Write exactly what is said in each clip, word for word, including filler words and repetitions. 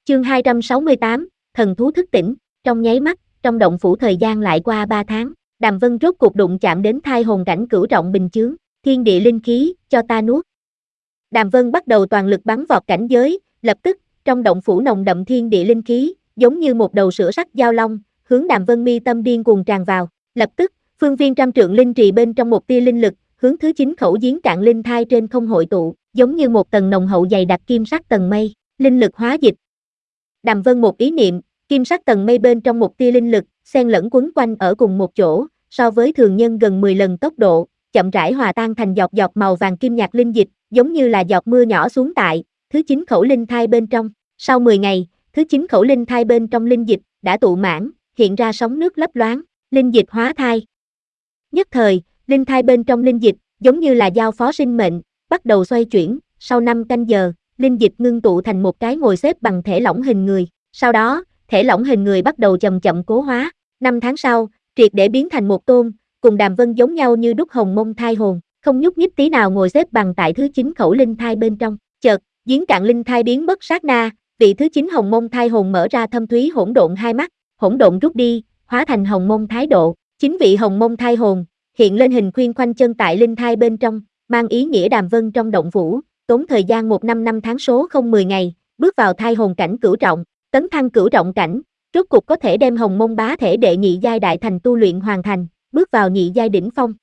Chương hai trăm sáu mươi tám, thần thú thức tỉnh, trong nháy mắt, trong động phủ thời gian lại qua ba tháng, Đàm Vân rốt cuộc đụng chạm đến thai hồn cảnh cửu trọng bình chướng, thiên địa linh khí, cho ta nuốt. Đàm Vân bắt đầu toàn lực bắn vọt cảnh giới, lập tức, trong động phủ nồng đậm thiên địa linh khí, giống như một đầu sữa sắc giao long, hướng Đàm Vân mi tâm điên cuồng tràn vào, lập tức, phương viên trăm trượng linh trì bên trong một tia linh lực, hướng thứ chín khẩu giếng cạn linh thai trên không hội tụ, giống như một tầng nồng hậu dày đặc kim sắc tầng mây, linh lực hóa dịch. Đàm Vân một ý niệm, kim sắc tầng mây bên trong một tia linh lực, xen lẫn quấn quanh ở cùng một chỗ, so với thường nhân gần mười lần tốc độ, chậm rãi hòa tan thành giọt giọt màu vàng kim nhạt linh dịch, giống như là giọt mưa nhỏ xuống tại thứ chín khẩu linh thai bên trong. Sau mười ngày, thứ chín khẩu linh thai bên trong linh dịch đã tụ mãn, hiện ra sóng nước lấp loáng, linh dịch hóa thai. Nhất thời, linh thai bên trong linh dịch, giống như là giao phó sinh mệnh, bắt đầu xoay chuyển, sau năm canh giờ, linh dịch ngưng tụ thành một cái ngồi xếp bằng thể lỏng hình người, sau đó, thể lỏng hình người bắt đầu chậm chậm cố hóa, năm tháng sau, triệt để biến thành một tôn, cùng Đàm Vân giống nhau như đúc hồng mông thai hồn, không nhúc nhích tí nào ngồi xếp bằng tại thứ chín khẩu linh thai bên trong, chợt, giếng cạn linh thai biến mất sát na, vị thứ chín hồng mông thai hồn mở ra thâm thúy hỗn độn hai mắt, hỗn độn rút đi, hóa thành hồng mông thái độ, chính vị hồng mông thai hồn, hiện lên hình khuyên khoanh chân tại linh thai bên trong, mang ý nghĩa Đàm Vân trong động phủ, tốn thời gian một năm năm tháng số không mười ngày, bước vào thai hồn cảnh cửu trọng, tấn thăng cửu trọng cảnh, rốt cục có thể đem hồng mông bá thể đệ nhị giai đại thành tu luyện hoàn thành, bước vào nhị giai đỉnh phong.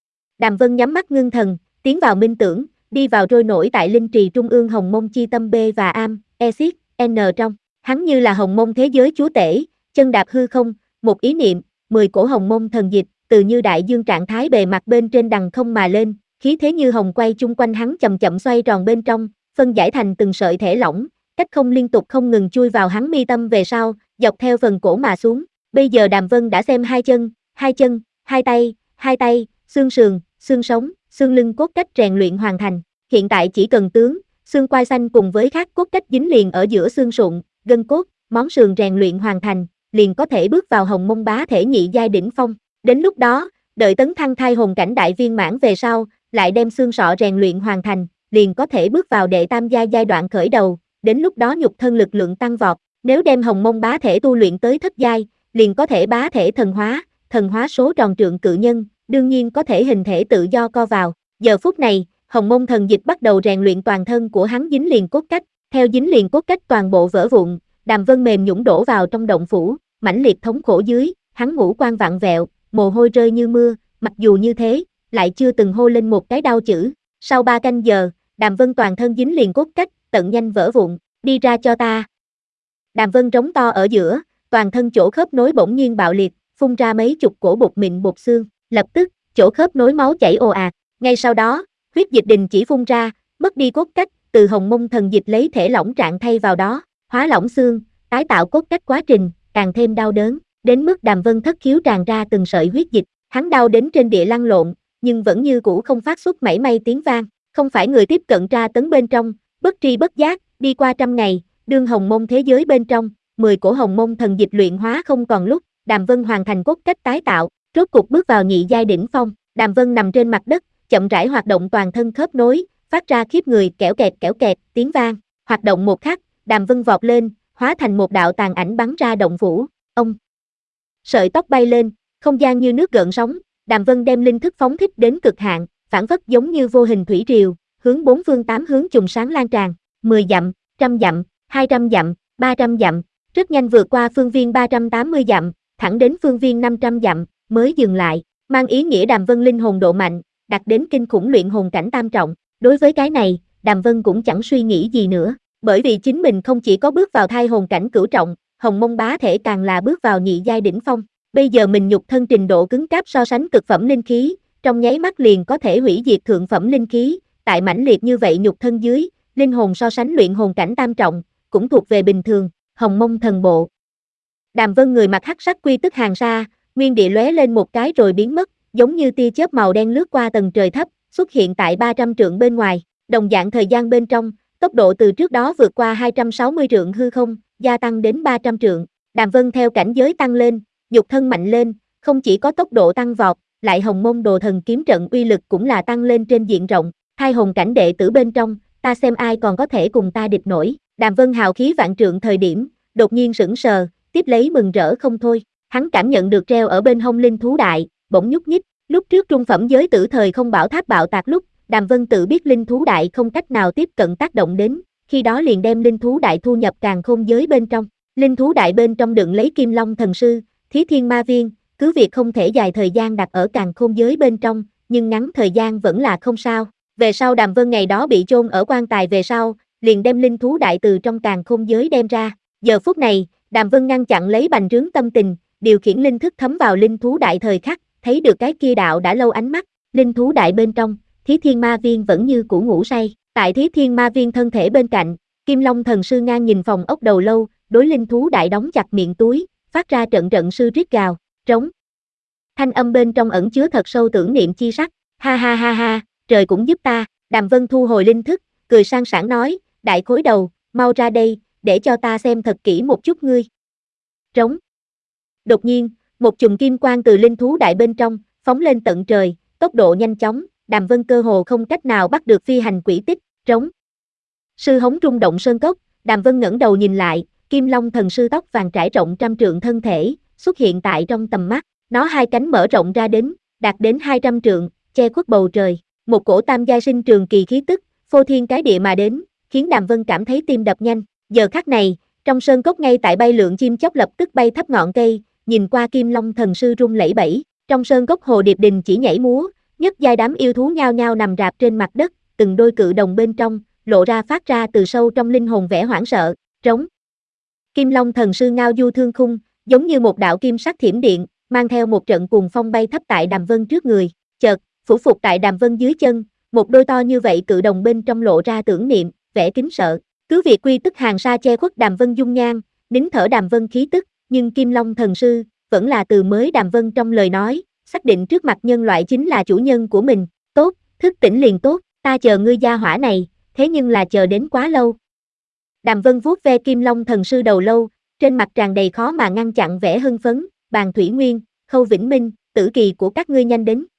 Đàm Vân nhắm mắt ngưng thần, tiến vào minh tưởng, đi vào trôi nổi tại linh trì trung ương hồng mông chi tâm B và Am, Exit, N trong, hắn như là hồng mông thế giới chúa tể, chân đạp hư không, một ý niệm, mười cổ hồng mông thần dịch, từ như đại dương trạng thái bề mặt bên trên đằng không mà lên, khí thế như hồng quay chung quanh hắn chậm chậm xoay tròn bên trong, phân giải thành từng sợi thể lỏng, cách không liên tục không ngừng chui vào hắn mi tâm về sau, dọc theo phần cổ mà xuống. Bây giờ Đàm Vân đã xem hai chân, hai chân, hai tay, hai tay, xương sườn, xương sống, xương lưng cốt cách rèn luyện hoàn thành. Hiện tại chỉ cần tướng, xương quai xanh cùng với các cốt cách dính liền ở giữa xương sụn, gân cốt, món sườn rèn luyện hoàn thành, liền có thể bước vào hồng mông bá thể nhị giai đỉnh phong. Đến lúc đó, đợi tấn thăng thai hồn cảnh đại viên mãn về sau, lại đem xương sọ rèn luyện hoàn thành, liền có thể bước vào đệ tam giai giai đoạn khởi đầu, đến lúc đó nhục thân lực lượng tăng vọt, nếu đem hồng mông bá thể tu luyện tới thất giai, liền có thể bá thể thần hóa, thần hóa số tròn trượng cự nhân, đương nhiên có thể hình thể tự do co vào. Giờ phút này, hồng mông thần dịch bắt đầu rèn luyện toàn thân của hắn dính liền cốt cách, theo dính liền cốt cách toàn bộ vỡ vụn, Đàm Vân mềm nhũn đổ vào trong động phủ, mãnh liệt thống khổ dưới, hắn ngũ quan vặn vẹo, mồ hôi rơi như mưa, mặc dù như thế, lại chưa từng hô lên một cái đau chữ. Sau ba canh giờ, Đàm Vân toàn thân dính liền cốt cách, tận nhanh vỡ vụn, đi ra cho ta. Đàm Vân trống to ở giữa, toàn thân chỗ khớp nối bỗng nhiên bạo liệt, phun ra mấy chục cổ bột mịn bột xương, lập tức, chỗ khớp nối máu chảy ồ ạt, ngay sau đó, huyết dịch đình chỉ phun ra, mất đi cốt cách, từ hồng mông thần dịch lấy thể lỏng trạng thay vào đó, hóa lỏng xương, tái tạo cốt cách quá trình, càng thêm đau đớn, đến mức Đàm Vân thất khiếu tràn ra từng sợi huyết dịch, hắn đau đến trên địa lăn lộn, nhưng vẫn như cũ không phát xuất mảy may tiếng vang, không phải người tiếp cận tra tấn bên trong, bất tri bất giác, đi qua trăm ngày, đương hồng mông thế giới bên trong, mười cổ hồng mông thần dịch luyện hóa không còn lúc, Đàm Vân hoàn thành cốt cách tái tạo, rốt cục bước vào nhị giai đỉnh phong, Đàm Vân nằm trên mặt đất, chậm rãi hoạt động toàn thân khớp nối, phát ra khiếp người kẽo kẹt kẽo kẹt tiếng vang, hoạt động một khắc, Đàm Vân vọt lên, hóa thành một đạo tàn ảnh bắn ra động phủ, ông. Sợi tóc bay lên, không gian như nước gợn sóng, Đàm Vân đem linh thức phóng thích đến cực hạn, phản phất giống như vô hình thủy triều, hướng bốn phương tám hướng trùng sáng lan tràn, mười dặm, trăm dặm, hai trăm dặm, ba trăm dặm, rất nhanh vượt qua phương viên ba trăm tám mươi dặm, thẳng đến phương viên năm trăm dặm, mới dừng lại, mang ý nghĩa Đàm Vân linh hồn độ mạnh, đạt đến kinh khủng luyện hồn cảnh tam trọng. Đối với cái này, Đàm Vân cũng chẳng suy nghĩ gì nữa, bởi vì chính mình không chỉ có bước vào thai hồn cảnh cửu trọng, hồng mông bá thể càng là bước vào nhị giai đỉnh phong. Bây giờ mình nhục thân trình độ cứng cáp so sánh cực phẩm linh khí, trong nháy mắt liền có thể hủy diệt thượng phẩm linh khí, tại mãnh liệt như vậy nhục thân dưới, linh hồn so sánh luyện hồn cảnh tam trọng, cũng thuộc về bình thường, hồng mông thần bộ. Đàm Vân người mặc hắc sắc quy tức hàng sa, nguyên địa lóe lên một cái rồi biến mất, giống như tia chớp màu đen lướt qua tầng trời thấp, xuất hiện tại ba trăm trượng bên ngoài, đồng dạng thời gian bên trong, tốc độ từ trước đó vượt qua hai trăm sáu mươi trượng hư không, gia tăng đến ba trăm trượng, Đàm Vân theo cảnh giới tăng lên, nhục thân mạnh lên, không chỉ có tốc độ tăng vọt, lại hồng mông đồ thần kiếm trận uy lực cũng là tăng lên trên diện rộng, thai hồn cảnh đệ tử bên trong, ta xem ai còn có thể cùng ta địch nổi. Đàm Vân hào khí vạn trượng thời điểm, đột nhiên sững sờ, tiếp lấy mừng rỡ không thôi. Hắn cảm nhận được treo ở bên hông linh thú đại, bỗng nhúc nhích. Lúc trước trung phẩm giới tử thời không bảo tháp bạo tạc lúc, Đàm Vân tự biết linh thú đại không cách nào tiếp cận tác động đến, khi đó liền đem linh thú đại thu nhập càn khôn giới bên trong. Linh thú đại bên trong đựng lấy Kim Long thần sư, Thí Thiên Ma Viên, cứ việc không thể dài thời gian đặt ở càn khôn giới bên trong, nhưng ngắn thời gian vẫn là không sao. Về sau Đàm Vân ngày đó bị chôn ở quan tài về sau, liền đem linh thú đại từ trong càn khôn giới đem ra. Giờ phút này, Đàm Vân ngăn chặn lấy bành trướng tâm tình, điều khiển linh thức thấm vào linh thú đại thời khắc, thấy được cái kia đạo đã lâu ánh mắt, linh thú đại bên trong, Thí Thiên Ma Viên vẫn như cũ ngủ say. Tại Thí Thiên Ma Viên thân thể bên cạnh, Kim Long thần sư ngang nhìn phòng ốc đầu lâu, đối linh thú đại đóng chặt miệng túi, phát ra trận trận sư rít gào, trống. Thanh âm bên trong ẩn chứa thật sâu tưởng niệm chi sắc, ha ha ha ha, trời cũng giúp ta. Đàm Vân thu hồi linh thức, cười sang sảng nói, đại khối đầu, mau ra đây, để cho ta xem thật kỹ một chút ngươi. Trống. Đột nhiên, một chùm kim quang từ linh thú đại bên trong, phóng lên tận trời, tốc độ nhanh chóng, Đàm Vân cơ hồ không cách nào bắt được phi hành quỹ tích, trống. Sư hống rung động sơn cốc, Đàm Vân ngẩng đầu nhìn lại, Kim Long thần sư tóc vàng trải rộng trăm trượng thân thể, xuất hiện tại trong tầm mắt, nó hai cánh mở rộng ra đến, đạt đến hai trăm trượng, che khuất bầu trời, một cổ tam giai sinh trường kỳ khí tức, phô thiên cái địa mà đến, khiến Đàm Vân cảm thấy tim đập nhanh. Giờ khắc này, trong sơn cốc ngay tại bay lượn chim chóc lập tức bay thấp ngọn cây, nhìn qua Kim Long thần sư rung lẩy bẩy, trong sơn cốc hồ điệp đình chỉ nhảy múa, nhất giai đám yêu thú nhao nhao nằm rạp trên mặt đất, từng đôi cự đồng bên trong, lộ ra phát ra từ sâu trong linh hồn vẻ hoảng sợ, trống. Kim Long thần sư ngao du thương khung, giống như một đạo kim sắc thiểm điện, mang theo một trận cuồng phong bay thấp tại Đàm Vân trước người, chợt, phủ phục tại Đàm Vân dưới chân, một đôi to như vậy cự đồng bên trong lộ ra tưởng niệm, vẻ kính sợ. Cứ việc quy tức hàng sa che khuất Đàm Vân dung nhan, nín thở Đàm Vân khí tức, nhưng Kim Long thần sư vẫn là từ mới Đàm Vân trong lời nói, xác định trước mặt nhân loại chính là chủ nhân của mình. Tốt, thức tỉnh liền tốt, ta chờ ngươi gia hỏa này, thế nhưng là chờ đến quá lâu. Đàm Vân vuốt ve Kim Long thần sư đầu lâu, trên mặt tràn đầy khó mà ngăn chặn vẻ hưng phấn, Bàn Thủy Nguyên, Khâu Vĩnh Minh, tử kỳ của các ngươi nhanh đến.